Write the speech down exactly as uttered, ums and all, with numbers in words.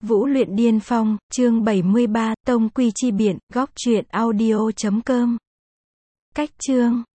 Vũ luyện điên phong, chương bảy mươi ba, tông quy chi biện, góc truyện audio chấm com. Cách chương